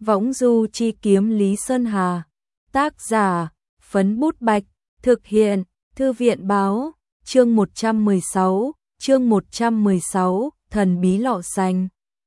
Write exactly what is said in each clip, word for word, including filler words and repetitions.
Võng du chi kiếm Lý Sơn Hà. Tác giả, Phấn Bút Bạch. Thực hiện, Thư viện báo. Chương một trăm mười sáu, chương một trăm mười sáu, thần bí lọ xanh.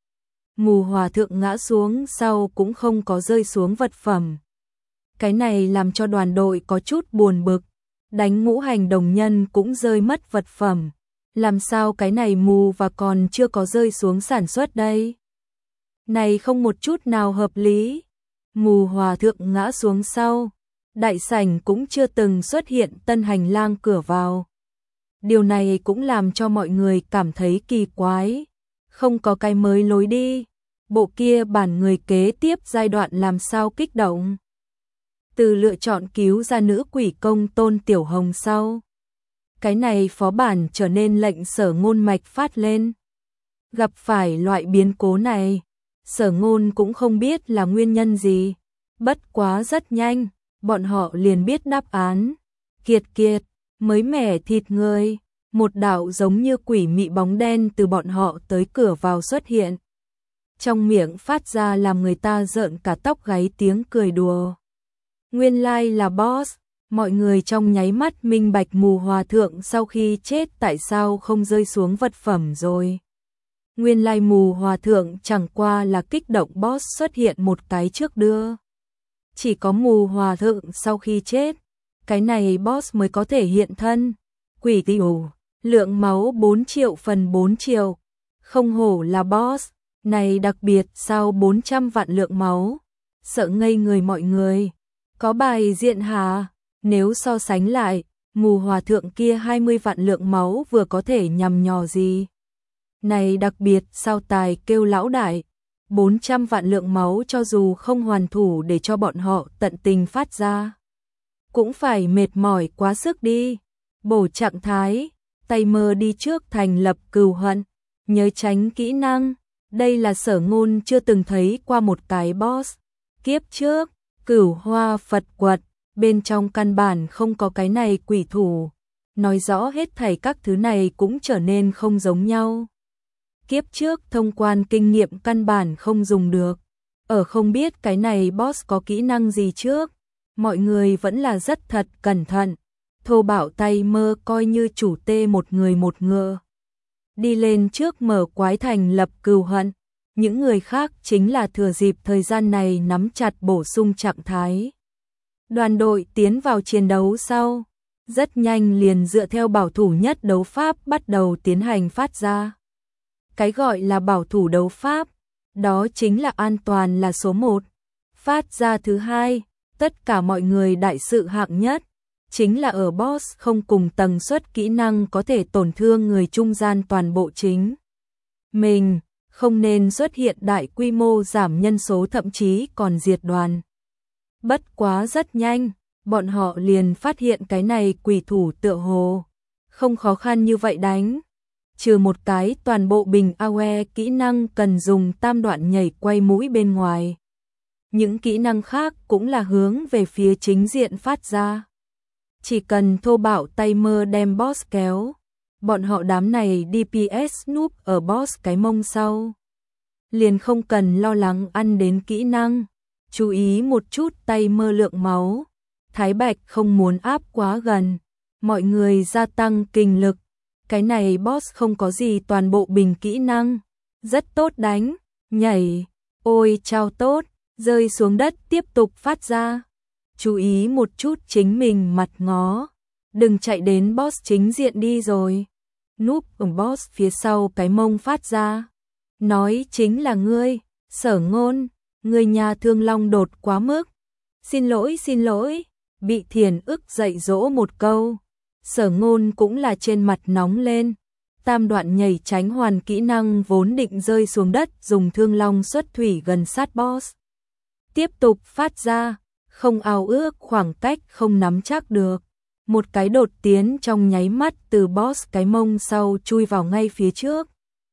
Mù hòa thượng ngã xuống sau cũng không có rơi xuống vật phẩm. Cái này làm cho đoàn đội có chút buồn bực. Đánh ngũ hành đồng nhân cũng rơi mất vật phẩm. Làm sao cái này mù và còn chưa có rơi xuống sản xuất đây? Này không một chút nào hợp lý. Mù hòa thượng ngã xuống sau. Đại sảnh cũng chưa từng xuất hiện tân hành lang cửa vào. Điều này cũng làm cho mọi người cảm thấy kỳ quái. Không có cái mới lối đi. Bộ kia bản người kế tiếp giai đoạn làm sao kích động. Từ lựa chọn cứu ra nữ quỷ công Tôn Tiểu Hồng sau. Cái này phó bản trở nên lệnh Sở Ngôn mạch phát lên. Gặp phải loại biến cố này, Sở Ngôn cũng không biết là nguyên nhân gì. Bất quá rất nhanh, bọn họ liền biết đáp án. Kiệt kiệt, mới mẻ thịt người, một đạo giống như quỷ mị bóng đen từ bọn họ tới cửa vào xuất hiện. Trong miệng phát ra làm người ta rợn cả tóc gáy tiếng cười đùa. Nguyên lai là boss, mọi người trong nháy mắt minh bạch mù hòa thượng sau khi chết tại sao không rơi xuống vật phẩm rồi. Nguyên lai mù hòa thượng chẳng qua là kích động boss xuất hiện một cái trước đưa. Chỉ có mù hòa thượng sau khi chết, cái này boss mới có thể hiện thân. Quỷ tiểu, lượng máu bốn triệu phần bốn triệu, không hổ là boss, này đặc biệt sao bốn trăm vạn lượng máu, sợ ngây người mọi người. Có bài diện hà, nếu so sánh lại, mù hòa thượng kia hai mươi vạn lượng máu vừa có thể nhằm nhò gì. Này đặc biệt sao tài kêu lão đại, bốn trăm vạn lượng máu cho dù không hoàn thủ để cho bọn họ tận tình phát ra. Cũng phải mệt mỏi quá sức đi, bổ trạng thái, tay mơ đi trước thành lập cừu hận, nhớ tránh kỹ năng, đây là Sở Ngôn chưa từng thấy qua một cái boss. Kiếp trước, Cửu Hoa Phật Quật, bên trong căn bản không có cái này quỷ thủ, nói rõ hết thảy các thứ này cũng trở nên không giống nhau. Kiếp trước thông quan kinh nghiệm căn bản không dùng được, ở không biết cái này boss có kỹ năng gì trước, mọi người vẫn là rất thật cẩn thận, thô bạo tay mơ coi như chủ tê một người một ngựa. Đi lên trước mở quái thành lập cừu hận, những người khác chính là thừa dịp thời gian này nắm chặt bổ sung trạng thái. Đoàn đội tiến vào chiến đấu sau, rất nhanh liền dựa theo bảo thủ nhất đấu pháp bắt đầu tiến hành phát ra. Cái gọi là bảo thủ đấu pháp, đó chính là an toàn là số một. Phát ra thứ hai, tất cả mọi người đại sự hạng nhất, chính là ở boss không cùng tần suất kỹ năng có thể tổn thương người trung gian toàn bộ chính. Mình, không nên xuất hiện đại quy mô giảm nhân số thậm chí còn diệt đoàn. Bất quá rất nhanh, bọn họ liền phát hiện cái này quỷ thủ tựa hồ. Không khó khăn như vậy đánh. Trừ một cái toàn bộ bình a u e kỹ năng cần dùng tam đoạn nhảy quay mũi bên ngoài. Những kỹ năng khác cũng là hướng về phía chính diện phát ra. Chỉ cần thô bạo tay mơ đem boss kéo. Bọn họ đám này đê pê ét núp ở boss cái mông sau. Liền không cần lo lắng ăn đến kỹ năng. Chú ý một chút tay mơ lượng máu. Thái Bạch không muốn áp quá gần. Mọi người gia tăng kinh lực. Cái này boss không có gì toàn bộ bình kỹ năng. Rất tốt đánh, nhảy, ôi chao tốt, rơi xuống đất tiếp tục phát ra. Chú ý một chút chính mình mặt ngó. Đừng chạy đến boss chính diện đi rồi. Núp ở boss phía sau cái mông phát ra. Nói chính là ngươi, Sở Ngôn, ngươi nhà thương long đột quá mức. Xin lỗi xin lỗi, bị thiền ức dạy dỗ một câu. Sở Ngôn cũng là trên mặt nóng lên. Tam đoạn nhảy tránh hoàn kỹ năng vốn định rơi xuống đất dùng thương long xuất thủy gần sát boss. Tiếp tục phát ra, không ao ước khoảng cách không nắm chắc được. Một cái đột tiến trong nháy mắt từ boss cái mông sau chui vào ngay phía trước.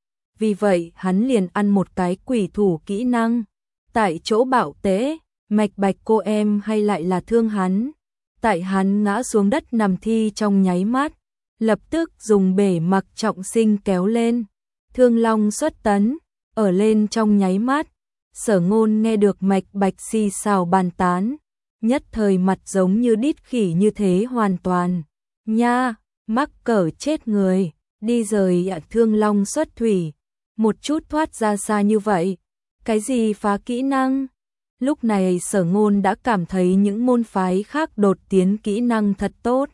Vì vậy hắn liền ăn một cái quỷ thủ kỹ năng. Tại chỗ bạo tế, mạch bạch cô em hay lại là thương hắn. Tại hắn ngã xuống đất nằm thi trong nháy mắt, lập tức dùng bể mặc trọng sinh kéo lên. Thương long xuất tấn, ở lên trong nháy mắt, Sở Ngôn nghe được mạch bạch xì xào bàn tán, nhất thời mặt giống như đít khỉ như thế hoàn toàn. Nha, mắc cỡ chết người, đi rời ạ Thương Long xuất thủy, một chút thoát ra xa như vậy, cái gì phá kỹ năng? Lúc này Sở Ngôn đã cảm thấy những môn phái khác đột tiến kỹ năng thật tốt.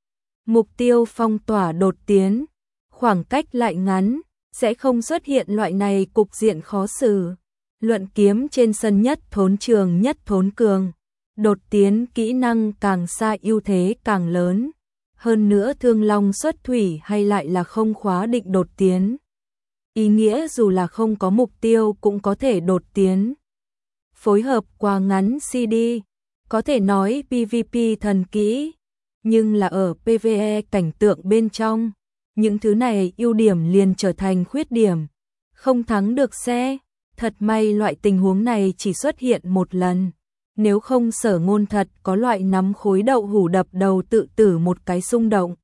Mục tiêu phong tỏa đột tiến, khoảng cách lại ngắn, sẽ không xuất hiện loại này cục diện khó xử. Luận kiếm trên sân nhất thốn trường nhất thốn cường, đột tiến kỹ năng càng xa ưu thế càng lớn. Hơn nữa Thương Long xuất thủy hay lại là không khóa định đột tiến. Ý nghĩa dù là không có mục tiêu cũng có thể đột tiến. Phối hợp qua ngắn xê đê, có thể nói pê vê pê thần kỹ, nhưng là ở pê vê e cảnh tượng bên trong, những thứ này ưu điểm liền trở thành khuyết điểm, không thắng được xe. Thật may loại tình huống này chỉ xuất hiện một lần, nếu không Sở Ngôn thật có loại nắm khối đậu hủ đập đầu tự tử một cái xung động.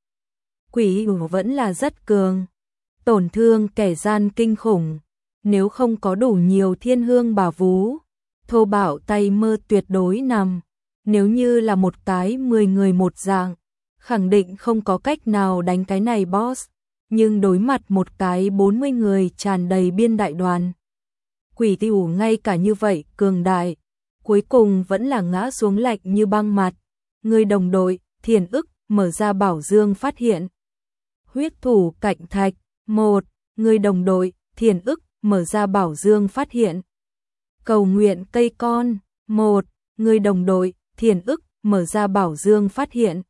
Quỷ vẫn là rất cường, tổn thương kẻ gian kinh khủng, nếu không có đủ nhiều thiên hương bảo vú, thô bạo tay mơ tuyệt đối nằm, nếu như là một cái mười người một dạng, khẳng định không có cách nào đánh cái này boss, nhưng đối mặt một cái bốn mươi người tràn đầy biên đại đoàn. Quỷ tiểu ngay cả như vậy cường đại, cuối cùng vẫn là ngã xuống lạnh như băng mặt. Người đồng đội, Thiền Ức, mở ra bảo dương phát hiện. Huyết thủ cạnh thạch, một, người đồng đội, Thiền Ức, mở ra bảo dương phát hiện. Cầu nguyện cây con, một, người đồng đội, Thiền Ức, mở ra bảo dương phát hiện.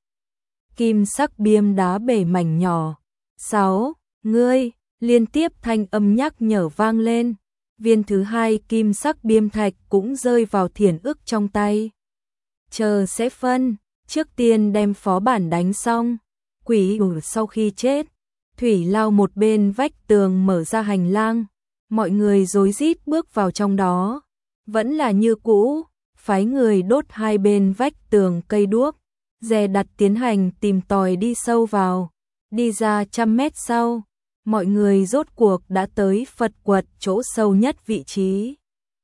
Kim sắc biêm đá bể mảnh nhỏ, sáu, ngươi, liên tiếp thanh âm nhắc nhở vang lên. Viên thứ hai kim sắc biêm thạch cũng rơi vào Thiền Ức trong tay. Chờ sẽ phân, trước tiên đem phó bản đánh xong. Quỷ ủ sau khi chết, Thủy lao một bên vách tường mở ra hành lang, mọi người rối rít bước vào trong đó. Vẫn là như cũ, phái người đốt hai bên vách tường cây đuốc, dè đặt tiến hành tìm tòi đi sâu vào. Đi ra trăm mét sau, mọi người rốt cuộc đã tới Phật quật chỗ sâu nhất vị trí.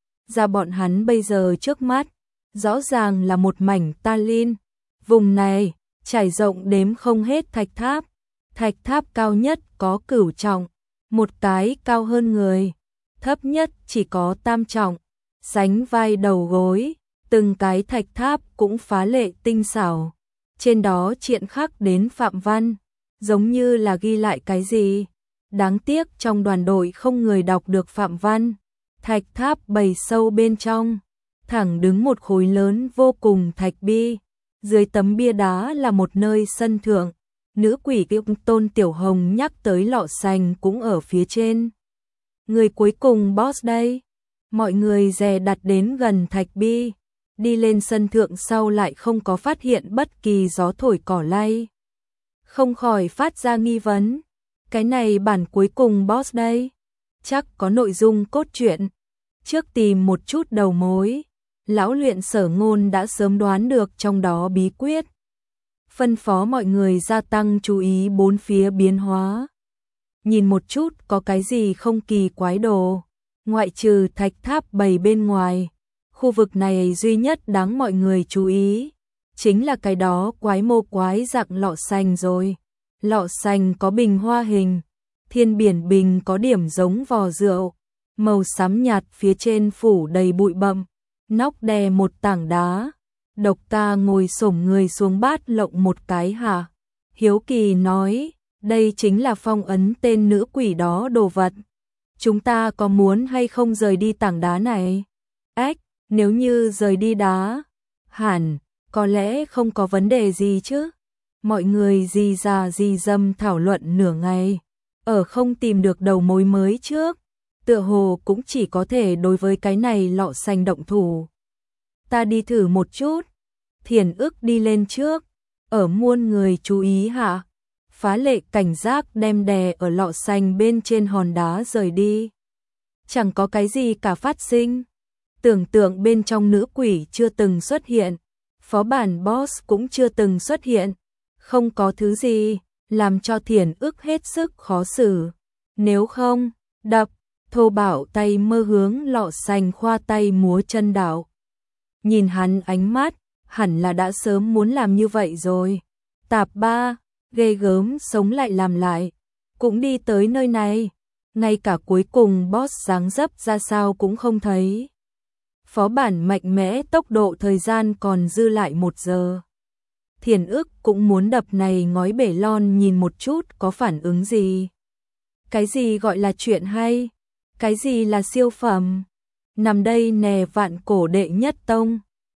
Ra bọn hắn bây giờ trước mắt, rõ ràng là một mảnh ta linh. Vùng này, trải rộng đếm không hết thạch tháp. Thạch tháp cao nhất có cửu trọng, một cái cao hơn người. Thấp nhất chỉ có tam trọng, sánh vai đầu gối. Từng cái thạch tháp cũng phá lệ tinh xảo. Trên đó triện khắc đến phạm văn, giống như là ghi lại cái gì. Đáng tiếc trong đoàn đội không người đọc được phạm văn. Thạch tháp bầy sâu bên trong, thẳng đứng một khối lớn vô cùng thạch bi. Dưới tấm bia đá là một nơi sân thượng. Nữ quỷ Kiêu Tôn Tiểu Hồng nhắc tới lọ sành cũng ở phía trên. Người cuối cùng boss đây. Mọi người dè đặt đến gần thạch bi. Đi lên sân thượng sau lại không có phát hiện bất kỳ gió thổi cỏ lay. Không khỏi phát ra nghi vấn. Cái này bản cuối cùng boss đây. Chắc có nội dung cốt truyện. Trước tìm một chút đầu mối, lão luyện Sở Ngôn đã sớm đoán được trong đó bí quyết. Phân phó mọi người gia tăng chú ý bốn phía biến hóa. Nhìn một chút có cái gì không kỳ quái đồ. Ngoại trừ thạch tháp bầy bên ngoài, khu vực này duy nhất đáng mọi người chú ý. Chính là cái đó quái mô quái dạng lọ xanh rồi. Lọ xanh có bình hoa hình, thiên biển bình có điểm giống vò rượu, màu xám nhạt phía trên phủ đầy bụi bặm, nóc đè một tảng đá. Độc Ta ngồi xổm người xuống bát lộng một cái hả? Hiếu kỳ nói, đây chính là phong ấn tên nữ quỷ đó đồ vật. Chúng ta có muốn hay không rời đi tảng đá này? Ếch, nếu như rời đi đá, hẳn, có lẽ không có vấn đề gì chứ. Mọi người gì già gì dâm thảo luận nửa ngày, ở không tìm được đầu mối mới trước, tựa hồ cũng chỉ có thể đối với cái này lọ xanh động thủ. Ta đi thử một chút. Thiền Ức đi lên trước, ở muôn người chú ý hạ, phá lệ cảnh giác đem đè ở lọ xanh bên trên hòn đá rời đi. Chẳng có cái gì cả phát sinh. Tưởng tượng bên trong nữ quỷ chưa từng xuất hiện, phó bản boss cũng chưa từng xuất hiện. Không có thứ gì làm cho Thiền Ức hết sức khó xử. Nếu không, đập, thô bạo tay mơ hướng lọ sành khoa tay múa chân đảo. Nhìn hắn ánh mắt, hẳn là đã sớm muốn làm như vậy rồi. Tạp ba, ghê gớm sống lại làm lại, cũng đi tới nơi này, ngay cả cuối cùng boss dáng dấp ra sao cũng không thấy. Phó bản mạnh mẽ tốc độ thời gian còn dư lại một giờ. Thiền ức cũng muốn đập này ngói bể lon nhìn một chút có phản ứng gì. Cái gì gọi là chuyện hay? Cái gì là siêu phẩm? Nằm đây nè vạn cổ đệ nhất tông.